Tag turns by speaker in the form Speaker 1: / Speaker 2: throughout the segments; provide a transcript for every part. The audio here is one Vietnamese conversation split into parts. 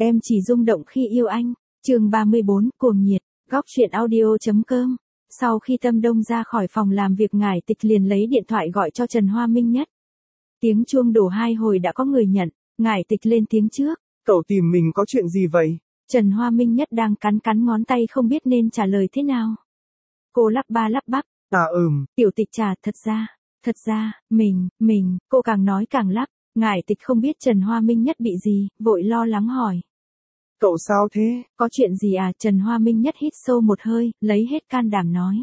Speaker 1: Em chỉ rung động khi yêu anh. Chương 34, cuồng nhiệt. Góc truyện audio.com. Sau khi Tâm Đông ra khỏi phòng làm việc, Ngải Tịch liền lấy điện thoại gọi cho Trần Hoa Minh Nhất. Tiếng chuông đổ 2 hồi đã có người nhận, Ngải Tịch lên tiếng trước.
Speaker 2: Cậu tìm mình có chuyện gì vậy?
Speaker 1: Trần Hoa Minh Nhất đang cắn ngón tay không biết nên trả lời thế nào. Cô lắp ba lắp bắp.
Speaker 2: Tiểu
Speaker 1: Tịch trà, thật ra, mình, cô càng nói càng lắp. Ngải Tịch không biết Trần Hoa Minh Nhất bị gì, vội lo lắng hỏi.
Speaker 2: Cậu sao thế?
Speaker 1: Có chuyện gì à? Trần Hoa Minh Nhất hít sâu một hơi, lấy hết can đảm nói.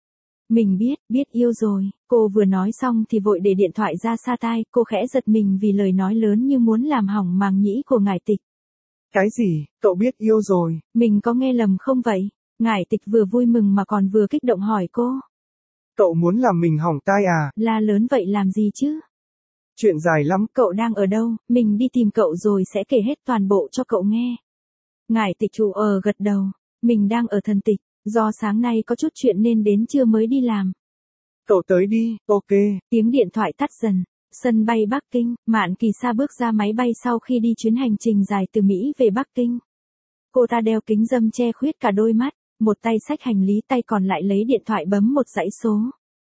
Speaker 1: Mình biết yêu rồi. Cô vừa nói xong thì vội để điện thoại ra xa tai, cô khẽ giật mình vì lời nói lớn như muốn làm hỏng màng nhĩ của Ngải Tịch.
Speaker 2: Cái gì? Cậu biết yêu rồi?
Speaker 1: Mình có nghe lầm không vậy? Ngải Tịch vừa vui mừng mà còn vừa kích động hỏi cô.
Speaker 2: Cậu muốn làm mình hỏng tai à?
Speaker 1: La lớn vậy làm gì chứ?
Speaker 2: Chuyện dài lắm.
Speaker 1: Cậu đang ở đâu? Mình đi tìm cậu rồi sẽ kể hết toàn bộ cho cậu nghe. Ngải Tịch gật đầu. Mình đang ở Thần Tịch, do sáng nay có chút chuyện nên đến trưa mới đi làm.
Speaker 2: Cậu tới đi, ok.
Speaker 1: Tiếng điện thoại tắt dần. Sân bay Bắc Kinh, Mạn Kỳ Sa bước ra máy bay sau khi đi chuyến hành trình dài từ Mỹ về Bắc Kinh. Cô ta đeo kính râm che khuyết cả đôi mắt, một tay xách hành lý, tay còn lại lấy điện thoại bấm một dãy số.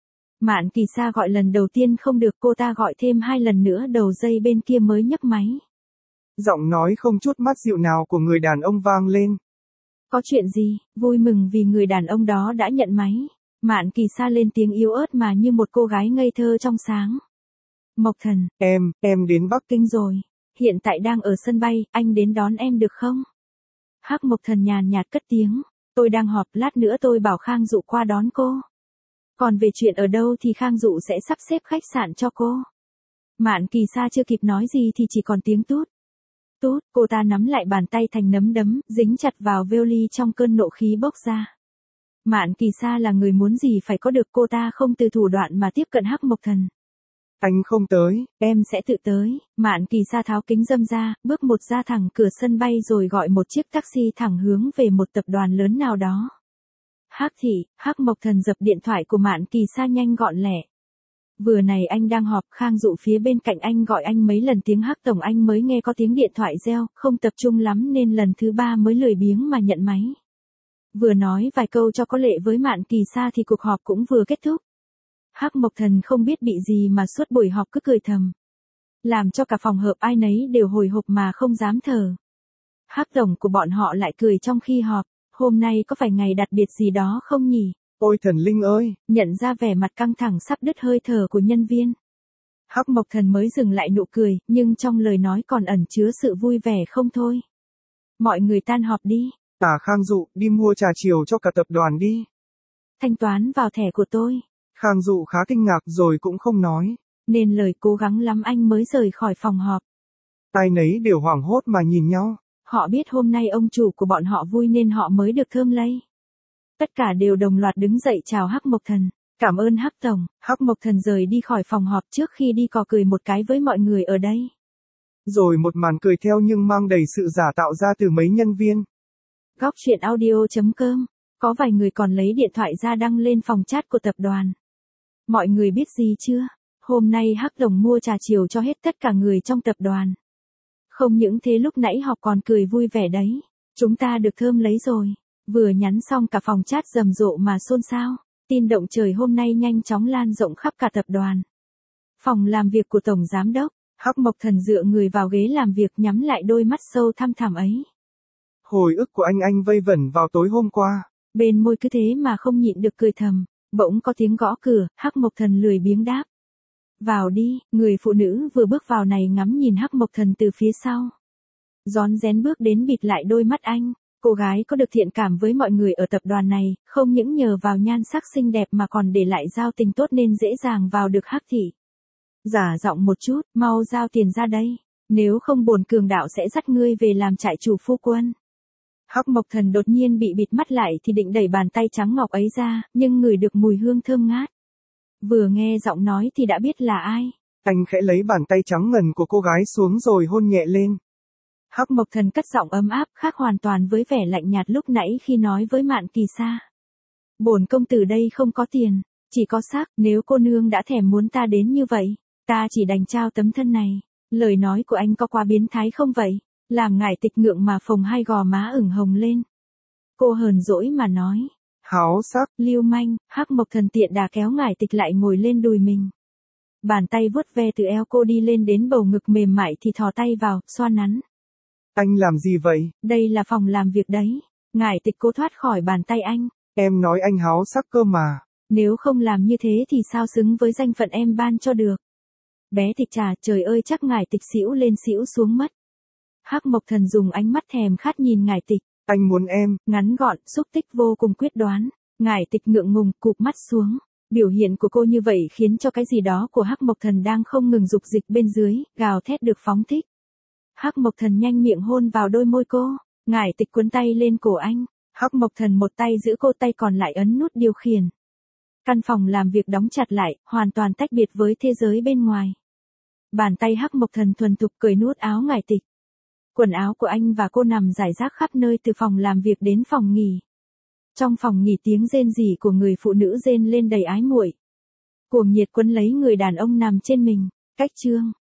Speaker 1: Mạn Kỳ Sa gọi lần đầu tiên không được, cô ta gọi thêm 2 lần nữa, đầu dây bên kia mới nhấc máy.
Speaker 2: Giọng nói không chút mát dịu nào của người đàn ông vang lên.
Speaker 1: Có chuyện gì? Vui mừng vì người đàn ông đó đã nhận máy. Mạn Kỳ Sa lên tiếng yếu ớt mà như một cô gái ngây thơ trong sáng. Mộc Thần,
Speaker 2: em đến Bắc
Speaker 1: Kinh rồi. Hiện tại đang ở sân bay, anh đến đón em được không? Hắc Mộc Thần nhàn nhạt cất tiếng. Tôi đang họp, lát nữa tôi bảo Khang Dụ qua đón cô. Còn về chuyện ở đâu thì Khang Dụ sẽ sắp xếp khách sạn cho cô. Mạn Kỳ Sa chưa kịp nói gì thì chỉ còn tiếng tút. Tút, cô ta nắm lại bàn tay thành nắm đấm, dính chặt vào vali trong cơn nộ khí bốc ra. Mạn Kỳ Sa là người muốn gì phải có được, cô ta không từ thủ đoạn mà tiếp cận Hắc Mộc Thần.
Speaker 2: Anh không tới.
Speaker 1: Em sẽ tự tới. Mạn Kỳ Sa tháo kính râm ra, bước một ra thẳng cửa sân bay rồi gọi một chiếc taxi thẳng hướng về một tập đoàn lớn nào đó. Hắc thị, Hắc Mộc Thần dập điện thoại của Mạn Kỳ Sa nhanh gọn lẹ. Vừa này anh đang họp, Khang Dụ phía bên cạnh anh gọi anh mấy lần, tiếng Hắc tổng anh mới nghe có tiếng điện thoại reo, không tập trung lắm nên lần thứ 3 mới lười biếng mà nhận máy. Vừa nói vài câu cho có lệ với Mạn Kỳ Sa thì cuộc họp cũng vừa kết thúc. Hắc Mộc Thần không biết bị gì mà suốt buổi họp cứ cười thầm. Làm cho cả phòng họp ai nấy đều hồi hộp mà không dám thở. Hắc tổng của bọn họ lại cười trong khi họp, hôm nay có phải ngày đặc biệt gì đó không nhỉ?
Speaker 2: Ôi thần linh ơi!
Speaker 1: Nhận ra vẻ mặt căng thẳng sắp đứt hơi thở của nhân viên. Hắc Mộc Thần mới dừng lại nụ cười, nhưng trong lời nói còn ẩn chứa sự vui vẻ không thôi. Mọi người tan họp đi.
Speaker 2: Khang Dụ, đi mua trà chiều cho cả tập đoàn đi.
Speaker 1: Thanh toán vào thẻ của tôi.
Speaker 2: Khang Dụ khá kinh ngạc rồi cũng không nói.
Speaker 1: Nên lời cố gắng lắm anh mới rời khỏi phòng họp.
Speaker 2: Ai nấy đều hoảng hốt mà nhìn nhau.
Speaker 1: Họ biết hôm nay ông chủ của bọn họ vui nên họ mới được thơm lây. Tất cả đều đồng loạt đứng dậy chào Hắc Mộc Thần. Cảm ơn Hắc tổng. Hắc Mộc Thần rời đi khỏi phòng họp trước khi đi cò cười một cái với mọi người ở đây.
Speaker 2: Rồi một màn cười theo nhưng mang đầy sự giả tạo ra từ mấy nhân viên.
Speaker 1: Góc truyện audio.com. Có vài người còn lấy điện thoại ra đăng lên phòng chat của tập đoàn. Mọi người biết gì chưa? Hôm nay Hắc tổng mua trà chiều cho hết tất cả người trong tập đoàn. Không những thế, lúc nãy họ còn cười vui vẻ đấy. Chúng ta được thơm lấy rồi. Vừa nhắn xong cả phòng chat rầm rộ mà xôn xao. Tin động trời hôm nay nhanh chóng lan rộng khắp cả tập đoàn. Phòng làm việc của tổng giám đốc, Hắc Mộc Thần dựa người vào ghế làm việc, nhắm lại đôi mắt sâu thăm thẳm ấy.
Speaker 2: Hồi ức của anh vây vẩn vào tối hôm qua.
Speaker 1: Bên môi cứ thế mà không nhịn được cười thầm. Bỗng có tiếng gõ cửa, Hắc Mộc Thần lười biếng đáp. Vào đi. Người phụ nữ vừa bước vào này ngắm nhìn Hắc Mộc Thần từ phía sau. Rón rén bước đến bịt lại đôi mắt anh. Cô gái có được thiện cảm với mọi người ở tập đoàn này, không những nhờ vào nhan sắc xinh đẹp mà còn để lại giao tình tốt nên dễ dàng vào được Hắc thị. Giả giọng một chút, mau giao tiền ra đây. Nếu không bổn cường đạo sẽ dắt ngươi về làm trại chủ phu quân. Hắc Mộc Thần đột nhiên bị bịt mắt lại thì định đẩy bàn tay trắng ngọc ấy ra, nhưng ngửi được mùi hương thơm ngát. Vừa nghe giọng nói thì đã biết là ai.
Speaker 2: Anh khẽ lấy bàn tay trắng ngần của cô gái xuống rồi hôn nhẹ lên.
Speaker 1: Hắc Mộc Thần cất giọng ấm áp, khác hoàn toàn với vẻ lạnh nhạt lúc nãy khi nói với Mạn Kỳ Sa. Bổn công tử đây không có tiền, chỉ có xác, nếu cô nương đã thèm muốn ta đến như vậy, ta chỉ đành trao tấm thân này. Lời nói của anh có quá biến thái không vậy? Làm Ngải Tịch ngượng mà phồng hai gò má ửng hồng lên. Cô hờn dỗi mà nói.
Speaker 2: Háo sắc.
Speaker 1: Lưu manh. Hắc Mộc Thần tiện đà kéo Ngải Tịch lại ngồi lên đùi mình. Bàn tay vuốt ve từ eo cô đi lên đến bầu ngực mềm mại thì thò tay vào, xoa nắn.
Speaker 2: Anh làm gì vậy?
Speaker 1: Đây là phòng làm việc đấy. Ngải Tịch cố thoát khỏi bàn tay anh.
Speaker 2: Em nói anh háo sắc cơ mà.
Speaker 1: Nếu không làm như thế thì sao xứng với danh phận em ban cho được. Bé Tịch trà, trời ơi chắc Ngải Tịch xỉu lên xỉu xuống mất. Hắc Mộc Thần dùng ánh mắt thèm khát nhìn Ngải Tịch.
Speaker 2: Anh muốn em.
Speaker 1: Ngắn gọn, xúc tích vô cùng quyết đoán. Ngải Tịch ngượng ngùng, cụp mắt xuống. Biểu hiện của cô như vậy khiến cho cái gì đó của Hắc Mộc Thần đang không ngừng dục dịch bên dưới, gào thét được phóng thích. Hắc Mộc Thần nhanh miệng hôn vào đôi môi cô. Ngải Tịch cuốn tay lên cổ anh. Hắc Mộc Thần một tay giữ cô, tay còn lại ấn nút điều khiển. Căn phòng làm việc đóng chặt lại, hoàn toàn tách biệt với thế giới bên ngoài. Bàn tay Hắc Mộc Thần thuần thục cởi nút áo Ngải Tịch. Quần áo của anh và cô nằm rải rác khắp nơi từ phòng làm việc đến phòng nghỉ. Trong phòng nghỉ tiếng rên rỉ của người phụ nữ rên lên đầy ái muội. Cuồng nhiệt quấn lấy người đàn ông nằm trên mình. Cách chương